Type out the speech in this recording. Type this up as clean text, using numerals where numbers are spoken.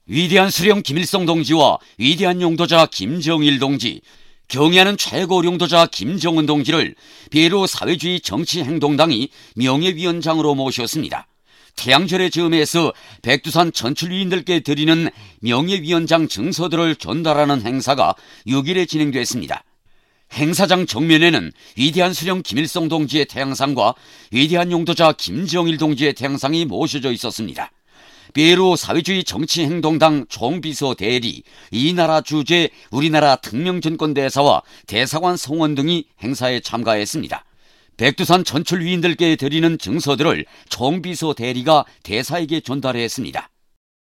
위대한 수령 김일성 동지와 위대한 용도자 김정일 동지, 경애하는 최고 용도자 김정은 동지를 베루 사회주의 정치행동당이 명예위원장으로 모셨습니다. 태양절의 즈음에서 백두산 전출위인들께 드리는 명예위원장 증서들을 전달하는 행사가 6일에 진행됐습니다. 행사장 정면에는 위대한 수령 김일성 동지의 태양상과 위대한 용도자 김정일 동지의 태양상이 모셔져 있었습니다. 베루 사회주의 정치행동당 총비서 대리, 이 나라 주재 우리나라 특명전권대사와 대사관 성원 등이 행사에 참가했습니다. 백두산 전출 위인들께 드리는 증서들을 총비서 대리가 대사에게 전달했습니다.